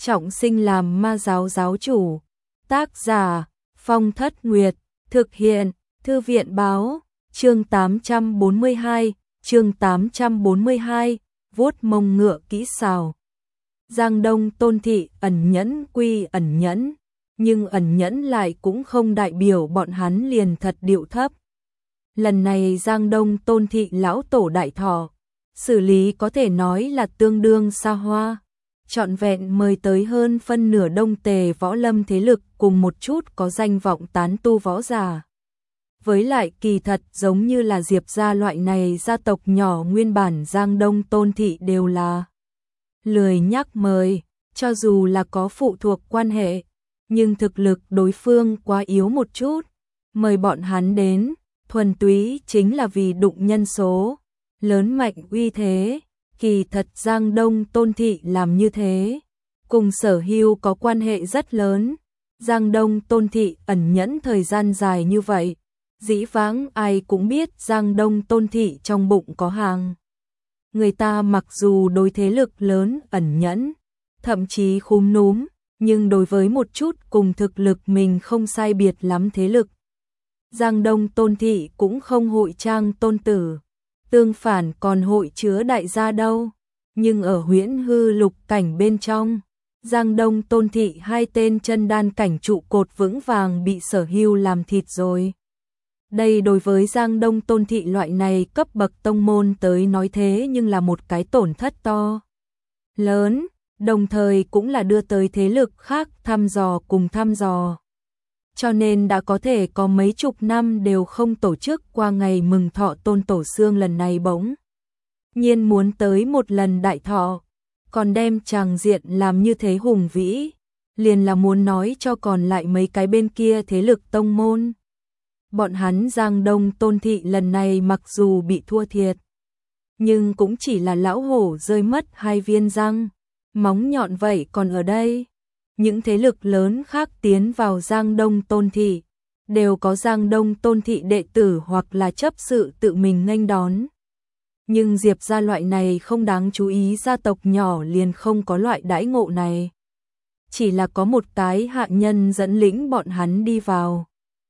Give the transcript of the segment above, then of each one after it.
trọng sinh làm ma giáo giáo chủ. Tác giả Phong Thất Nguyệt, thực hiện Thư viện báo, chương 842, vuốt mông ngựa kỹ xảo. Giang Đông Tôn Thị ẩn nhẫn quy ẩn nhẫn, nhưng ẩn nhẫn lại cũng không đại biểu bọn hắn liền thật điệu thấp. Lần này Giang Đông Tôn Thị lão tổ đại thọ, xử lý có thể nói là tương đương xa hoa, trọn vẹn mời tới hơn phân nửa Đông Tề võ lâm thế lực cùng một chút có danh vọng tán tu võ giả. Với lại kỳ thật giống như là Diệp gia loại này gia tộc nhỏ nguyên bản Giang Đông Tôn Thị đều là lười nhắc mời, cho dù là có phụ thuộc quan hệ, nhưng thực lực đối phương quá yếu một chút, mời bọn hắn đến, thuần túy chính là vì đụng nhân số, lớn mạnh uy thế. Kỳ thật Giang Đông Tôn Thị làm như thế, cùng Sở Hưu có quan hệ rất lớn. Giang Đông Tôn Thị ẩn nhẫn thời gian dài như vậy, dĩ vãng ai cũng biết Giang Đông Tôn Thị trong bụng có hàng. Người ta mặc dù đối thế lực lớn ẩn nhẫn, thậm chí khúm núm, nhưng đối với một chút cùng thực lực mình không sai biệt lắm thế lực, Giang Đông Tôn Thị cũng không hội trang tôn tử, tương phản còn hội chứa đại gia đâu. Nhưng ở huyễn hư lục cảnh bên trong, Giang Đông Tôn Thị hai tên chân đan cảnh trụ cột vững vàng bị Sở Hưu làm thịt rồi. Đây đối với Giang Đông Tôn Thị loại này cấp bậc tông môn tới nói thế nhưng là một cái tổn thất to lớn, đồng thời cũng là đưa tới thế lực khác thăm dò cùng thăm dò. Cho nên đã có thể có mấy chục năm đều không tổ chức qua ngày mừng thọ Tôn Tổ Xương, lần này bỗng nhiên muốn tới một lần đại thọ, còn đem tràng diện làm như thế hùng vĩ, liền là muốn nói cho còn lại mấy cái bên kia thế lực tông môn. Bọn hắn Giang Đông Tôn Thị lần này mặc dù bị thua thiệt, nhưng cũng chỉ là lão hổ rơi mất hai viên răng, móng nhọn vậy còn ở đây. Những thế lực lớn khác tiến vào Giang Đông Tôn Thị, đều có Giang Đông Tôn Thị đệ tử hoặc là chấp sự tự mình nghênh đón. Nhưng Diệp gia loại này không đáng chú ý gia tộc nhỏ liền không có loại đãi ngộ này. Chỉ là có một cái hạ nhân dẫn lĩnh bọn hắn đi vào.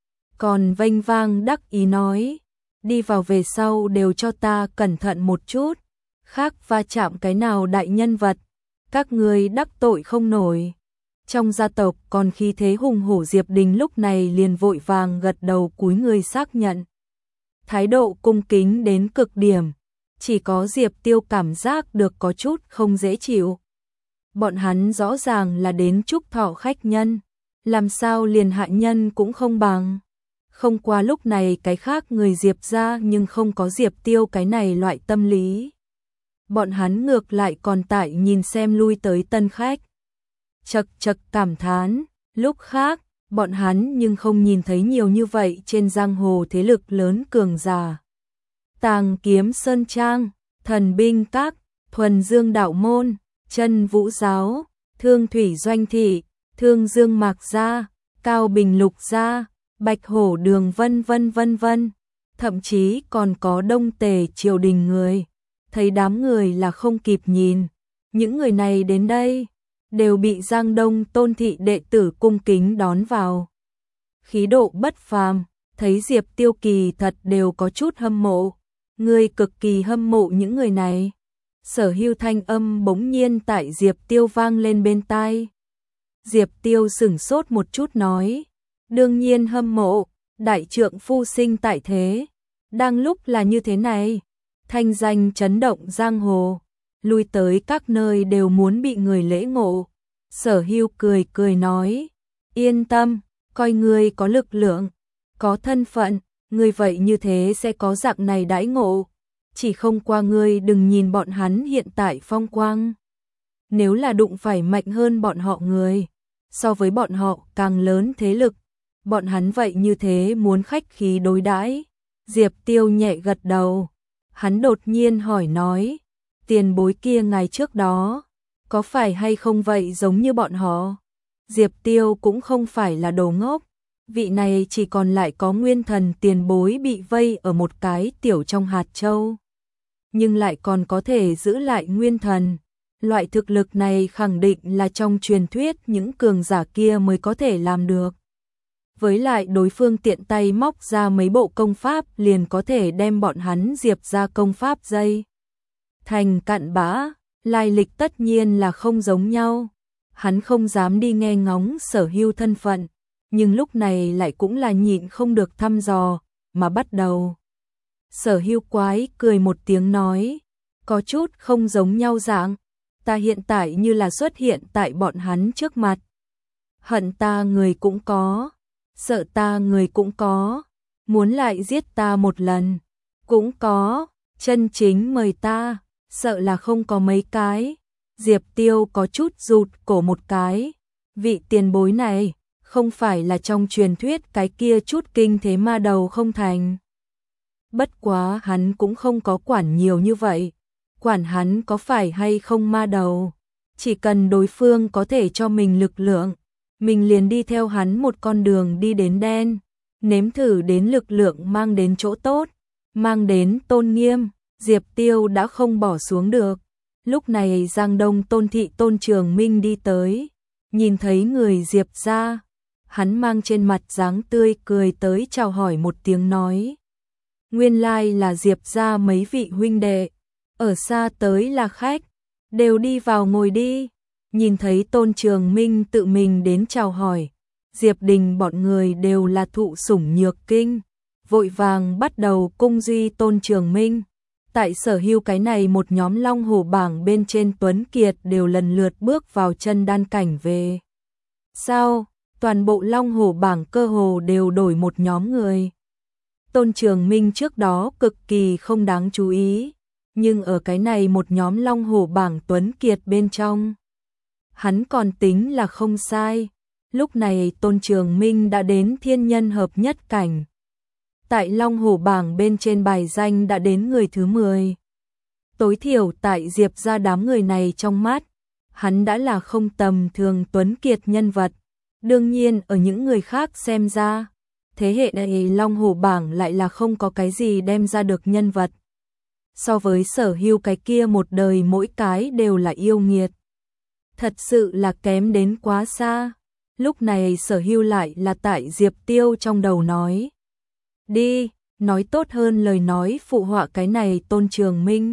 Còn vênh vang đắc ý nói, đi vào về sau đều cho ta cẩn thận một chút, khác va chạm cái nào đại nhân vật, các người đắc tội không nổi. Trong gia tộc còn khí thế hùng hổ Diệp Đình lúc này liền vội vàng gật đầu cúi người xác nhận. Thái độ cung kính đến cực điểm, chỉ có Diệp Tiêu cảm giác được có chút không dễ chịu. Bọn hắn rõ ràng là đến chúc thọ khách nhân, làm sao liền hạ nhân cũng không bằng. Không qua lúc này cái khác người Diệp ra nhưng không có Diệp Tiêu cái này loại tâm lý. Bọn hắn ngược lại còn tại nhìn xem lui tới tân khách. Chật chật cảm thán, lúc khác, bọn hắn nhưng không nhìn thấy nhiều như vậy trên giang hồ thế lực lớn cường giả. Tàng Kiếm Sơn Trang, Thần Binh Các, Thuần Dương Đạo Môn, Chân Vũ Giáo, Thương Thủy Doanh Thị, Thương Dương Mạc Gia, Cao Bình Lục Gia, Bạch Hổ Đường vân vân. Thậm chí còn có Đông Tề triều đình người. Thấy đám người là không kịp nhìn. Những người này đến đây đều bị Giang Đông Tôn Thị đệ tử cung kính đón vào. Khí độ bất phàm, thấy Diệp Tiêu kỳ thật đều có chút hâm mộ. Người cực kỳ hâm mộ những người này. Sở Hưu thanh âm bỗng nhiên tại Diệp Tiêu vang lên bên tai. Diệp Tiêu sửng sốt một chút nói, đương nhiên hâm mộ, đại trượng phu sinh tại thế. Đang lúc là như thế này, thanh danh chấn động giang hồ, lui tới các nơi đều muốn bị người lễ ngộ. Sở Hưu cười cười nói, yên tâm, coi ngươi có lực lượng, có thân phận, ngươi vậy như thế sẽ có dạng này đãi ngộ. Chỉ không qua ngươi đừng nhìn bọn hắn hiện tại phong quang. Nếu là đụng phải mạnh hơn bọn họ người, so với bọn họ càng lớn thế lực, bọn hắn vậy như thế muốn khách khí đối đãi. Diệp Tiêu nhẹ gật đầu, hắn đột nhiên hỏi nói, tiền bối kia ngày trước đó, có phải hay không vậy giống như bọn họ? Diệp Tiêu cũng không phải là đồ ngốc, vị này chỉ còn lại có nguyên thần tiền bối bị vây ở một cái tiểu trong hạt châu, nhưng lại còn có thể giữ lại nguyên thần, Loại thực lực này khẳng định là trong truyền thuyết những cường giả kia mới có thể làm được. Với lại đối phương tiện tay móc ra mấy bộ công pháp liền có thể đem bọn hắn Diệp ra công pháp dây thành cặn bã, lai lịch tất nhiên là không giống nhau. Hắn không dám đi nghe ngóng Sở Hưu thân phận, nhưng lúc này lại cũng là nhịn không được thăm dò, mà bắt đầu. Sở Hưu quái cười một tiếng nói, có chút không giống nhau dạng, ta hiện tại như là xuất hiện tại bọn hắn trước mặt. Hận ta người cũng có, sợ ta người cũng có, muốn lại giết ta một lần, cũng có, chân chính mời ta, sợ là không có mấy cái. Diệp Tiêu có chút rụt cổ một cái, vị tiền bối này, không phải là trong truyền thuyết cái kia chút kinh thế ma đầu không thành. Bất quá hắn cũng không có quản nhiều như vậy, quản hắn có phải hay không ma đầu, chỉ cần đối phương có thể cho mình lực lượng, mình liền đi theo hắn một con đường đi đến đen, nếm thử đến lực lượng mang đến chỗ tốt, mang đến tôn nghiêm, Diệp Tiêu đã không bỏ xuống được. Lúc này Giang Đông Tôn thị Tôn Trường Minh đi tới, nhìn thấy người Diệp ra, hắn mang trên mặt dáng tươi cười tới chào hỏi một tiếng nói. Nguyên lai là Diệp ra mấy vị huynh đệ, ở xa tới là khách, đều đi vào ngồi đi. Nhìn thấy Tôn Trường Minh tự mình đến chào hỏi, Diệp Đình bọn người đều là thụ sủng nhược kinh, vội vàng bắt đầu cung duy Tôn Trường Minh. Tại Sở Hưu cái này một nhóm long hổ bảng bên trên Tuấn Kiệt đều lần lượt bước vào chân đan cảnh về. Sau, toàn bộ long hổ bảng cơ hồ đều đổi một nhóm người. Tôn Trường Minh trước đó cực kỳ không đáng chú ý, nhưng ở cái này một nhóm long hổ bảng Tuấn Kiệt bên trong, hắn còn tính là không sai. Lúc này Tôn Trường Minh đã đến thiên nhân hợp nhất cảnh. Tại long hổ bảng bên trên bài danh đã đến người thứ 10. Tối thiểu tại Diệp ra đám người này trong mắt, hắn đã là không tầm thường Tuấn Kiệt nhân vật. Đương nhiên ở những người khác xem ra, thế hệ này long hổ bảng lại là không có cái gì đem ra được nhân vật. So với Sở Hưu cái kia một đời mỗi cái đều là yêu nghiệt. Thật sự là kém đến quá xa. Lúc này Sở Hưu lại là tại Diệp Tiêu trong đầu nói. Đi, nói tốt hơn lời nói phụ họa cái này Tôn Trường Minh.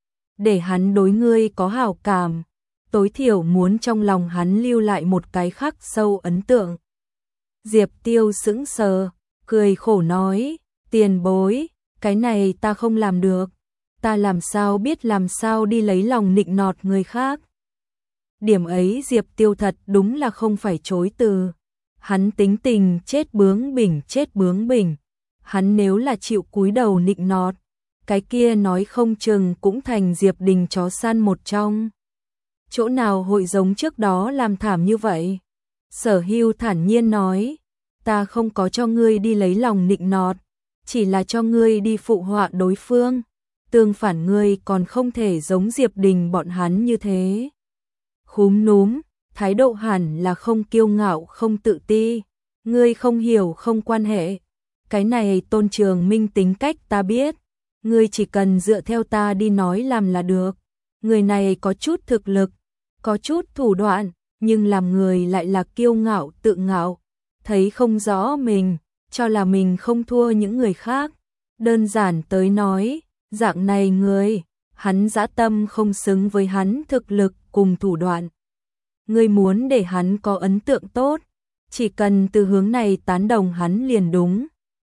Để hắn đối ngươi có hảo cảm, tối thiểu muốn trong lòng hắn lưu lại một cái khắc sâu ấn tượng. Diệp Tiêu sững sờ, cười khổ nói, tiền bối, cái này ta không làm được, ta làm sao biết làm sao đi lấy lòng nịnh nọt người khác. Điểm ấy Diệp Tiêu thật đúng là không phải chối từ. Hắn tính tình chết bướng bỉnh. Hắn nếu là chịu cúi đầu nịnh nọt, cái kia nói không chừng cũng thành Diệp Đình chó săn một trong. Chỗ nào hội giống trước đó làm thảm như vậy? Sở Hưu thản nhiên nói, ta không có cho ngươi đi lấy lòng nịnh nọt, chỉ là cho ngươi đi phụ họa đối phương. Tương phản ngươi còn không thể giống Diệp Đình bọn hắn như thế. Khúm núm, thái độ hẳn là không kiêu ngạo không tự ti, ngươi không hiểu không quan hệ. Cái này Tôn Trường Minh tính cách ta biết, ngươi chỉ cần dựa theo ta đi nói làm là được. Người này có chút thực lực, có chút thủ đoạn, nhưng làm người lại là kiêu ngạo tự ngạo, thấy không rõ mình, cho là mình không thua những người khác. Đơn giản tới nói, dạng này người, hắn dã tâm không xứng với hắn thực lực cùng thủ đoạn. Ngươi muốn để hắn có ấn tượng tốt, chỉ cần từ hướng này tán đồng hắn liền đúng.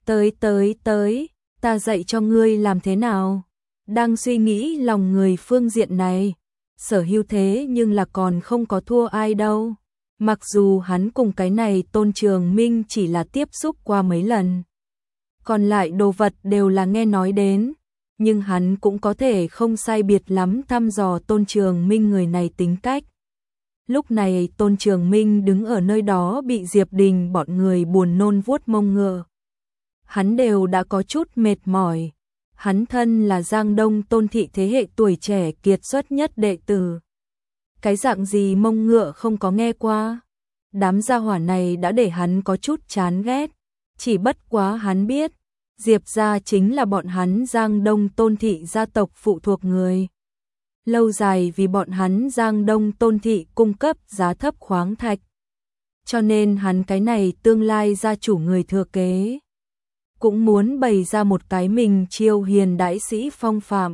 Tới, ta dạy cho ngươi làm thế nào. Đang suy nghĩ lòng người phương diện này, Sở Hưu thế nhưng là còn không có thua ai đâu. Mặc dù hắn cùng cái này Tôn Trường Minh chỉ là tiếp xúc qua mấy lần, còn lại đồ vật đều là nghe nói đến, nhưng hắn cũng có thể không sai biệt lắm thăm dò Tôn Trường Minh người này tính cách. Lúc này Tôn Trường Minh đứng ở nơi đó bị Diệp Đình bọn người buồn nôn vuốt mông ngựa. Hắn đều đã có chút mệt mỏi. Hắn thân là Giang Đông Tôn thị thế hệ tuổi trẻ kiệt xuất nhất đệ tử. Cái dạng gì mông ngựa không có nghe qua. Đám gia hỏa này đã để hắn có chút chán ghét. Chỉ bất quá hắn biết, Diệp gia chính là bọn hắn Giang Đông Tôn thị gia tộc phụ thuộc người. lâu dài vì bọn hắn Giang Đông Tôn thị cung cấp giá thấp khoáng thạch. Cho nên hắn cái này tương lai gia chủ người thừa kế cũng muốn bày ra một cái mình chiêu hiền đãi sĩ phong phạm,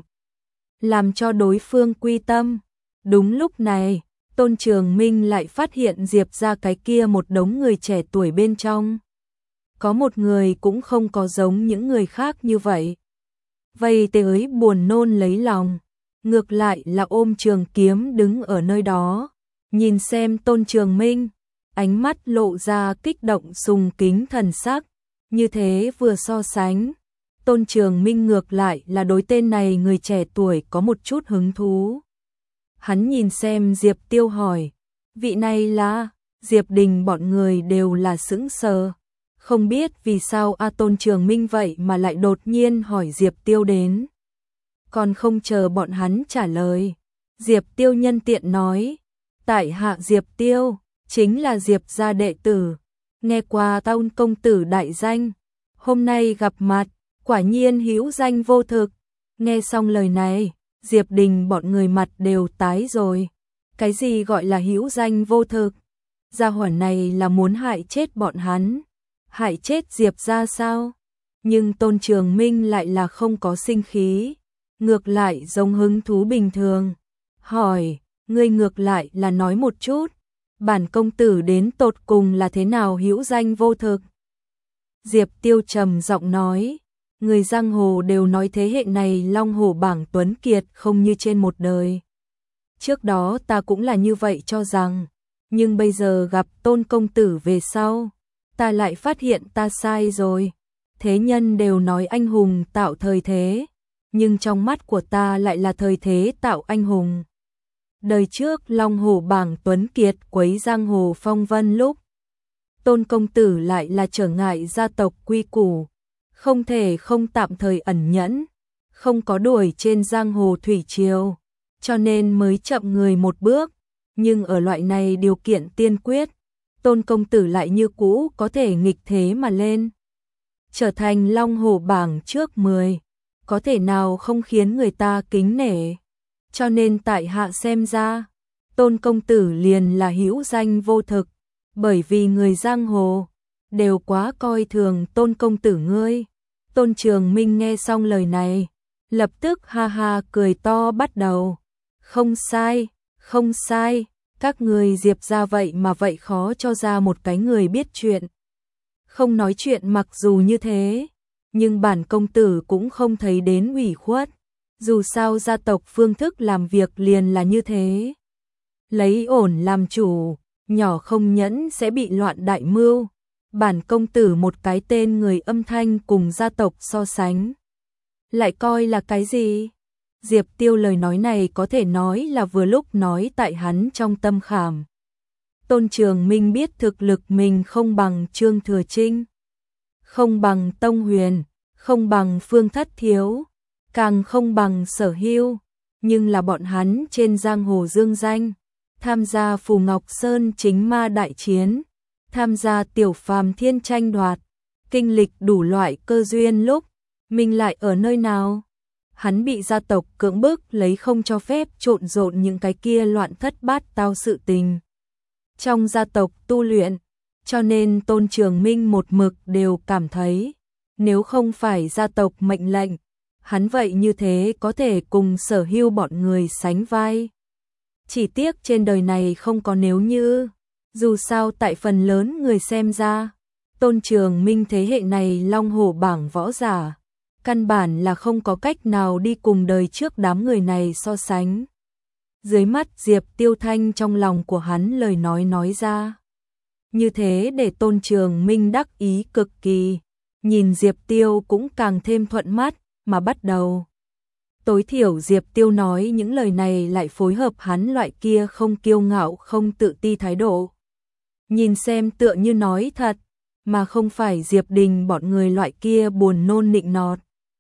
làm cho đối phương quy tâm. Đúng lúc này, Tôn Trường Minh lại phát hiện Diệp ra cái kia một đống người trẻ tuổi bên trong. Có một người cũng không có giống những người khác như vậy. Vây tới buồn nôn lấy lòng, ngược lại là ôm trường kiếm đứng ở nơi đó, nhìn xem Tôn Trường Minh, ánh mắt lộ ra kích động sùng kính thần sắc. Như thế vừa so sánh, Tôn Trường Minh ngược lại là đối tên này người trẻ tuổi có một chút hứng thú. Hắn nhìn xem Diệp Tiêu hỏi, vị này là? Diệp Đình bọn người đều là sững sờ, không biết vì sao Tôn Trường Minh vậy mà lại đột nhiên hỏi Diệp Tiêu đến. Còn không chờ bọn hắn trả lời, Diệp Tiêu nhân tiện nói, tại hạ Diệp Tiêu, chính là Diệp gia đệ tử, nghe qua Tôn công tử đại danh, hôm nay gặp mặt, quả nhiên hữu danh vô thực. Nghe xong lời này, Diệp Đình bọn người mặt đều tái rồi. Cái gì gọi là hữu danh vô thực? Gia hỏa này là muốn hại chết bọn hắn, hại chết Diệp ra sao? Nhưng Tôn Trường Minh lại là không có sinh khí, ngược lại giống hứng thú bình thường. Hỏi, ngươi ngược lại là nói một chút, bản công tử đến tột cùng là thế nào hữu danh vô thực? Diệp Tiêu trầm giọng nói, người giang hồ đều nói thế hệ này long hổ bảng tuấn kiệt không như trên một đời. Trước đó ta cũng là như vậy cho rằng, nhưng bây giờ gặp Tôn công tử về sau, ta lại phát hiện ta sai rồi. Thế nhân đều nói anh hùng tạo thời thế, nhưng trong mắt của ta lại là thời thế tạo anh hùng. Đời trước long hổ bảng tuấn kiệt quấy giang hồ phong vân lúc, Tôn công tử lại là trở ngại gia tộc quy củ, không thể không tạm thời ẩn nhẫn, không có đuổi trên giang hồ thủy triều, cho nên mới chậm người một bước. Nhưng ở loại này điều kiện tiên quyết, Tôn công tử lại như cũ có thể nghịch thế mà lên, trở thành long hổ bảng trước 10, có thể nào không khiến người ta kính nể. Cho nên tại hạ xem ra, Tôn công tử liền là hữu danh vô thực, bởi vì người giang hồ đều quá coi thường Tôn công tử ngươi. Tôn Trường Minh nghe xong lời này, lập tức ha ha cười to bắt đầu. Không sai, không sai, các người Diệp ra vậy mà vậy khó cho ra một cái người biết chuyện. Không nói chuyện mặc dù như thế, nhưng bản công tử cũng không thấy đến ủy khuất. Dù sao gia tộc phương thức làm việc liền là như thế. Lấy ổn làm chủ, nhỏ không nhẫn sẽ bị loạn đại mưu. Bản công tử một cái tên người âm thanh cùng gia tộc so sánh, lại coi là cái gì? Diệp Tiêu lời nói này có thể nói là vừa lúc nói tại hắn trong tâm khảm. Tôn Trường Minh biết thực lực mình không bằng Trương Thừa Trinh, không bằng Tông Huyền, không bằng Phương Thất Thiếu, càng không bằng Sở Hưu, nhưng là bọn hắn trên giang hồ dương danh, tham gia Phù Ngọc Sơn chính ma đại chiến, tham gia tiểu phàm thiên tranh đoạt, kinh lịch đủ loại cơ duyên lúc, mình lại ở nơi nào? Hắn bị gia tộc cưỡng bức lấy không cho phép trộn rộn những cái kia loạn thất bát tao sự tình trong gia tộc tu luyện, cho nên Tôn Trường Minh một mực đều cảm thấy, nếu không phải gia tộc mệnh lệnh, hắn vậy như thế có thể cùng Sở Hưu bọn người sánh vai. Chỉ tiếc trên đời này không có nếu như, dù sao tại phần lớn người xem ra, Tôn Trường Minh thế hệ này long hổ bảng võ giả, căn bản là không có cách nào đi cùng đời trước đám người này so sánh. Dưới mắt Diệp Tiêu Thanh trong lòng của hắn lời nói ra. Như thế để Tôn Trường Minh đắc ý cực kỳ, nhìn Diệp Tiêu cũng càng thêm thuận mắt, mà bắt đầu. Tối thiểu Diệp Tiêu nói những lời này lại phối hợp hắn loại kia không kiêu ngạo không tự ti thái độ. Nhìn xem tựa như nói thật, mà không phải Diệp Đình bọn người loại kia buồn nôn nịnh nọt.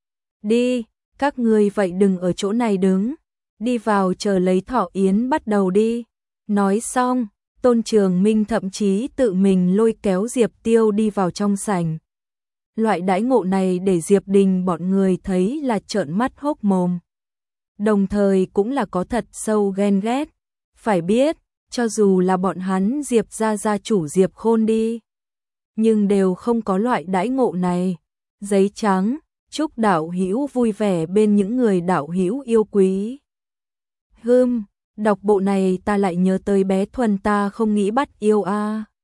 Đi, các ngươi vậy đừng ở chỗ này đứng, đi vào chờ lấy thọ yến bắt đầu đi. Nói xong, Tôn Trường Minh thậm chí tự mình lôi kéo Diệp Tiêu đi vào trong sảnh. Loại đãi ngộ này để Diệp Đình bọn người thấy là trợn mắt hốc mồm. đồng thời cũng là có thật sâu ghen ghét. Phải biết, cho dù là bọn hắn Diệp gia chủ Diệp Khôn đi, nhưng đều không có loại đãi ngộ này. Giấy trắng, chúc đạo hữu vui vẻ bên những người đạo hữu yêu quý. Đọc bộ này ta lại nhớ tới bé Thuần ta không nghĩ bắt yêu a.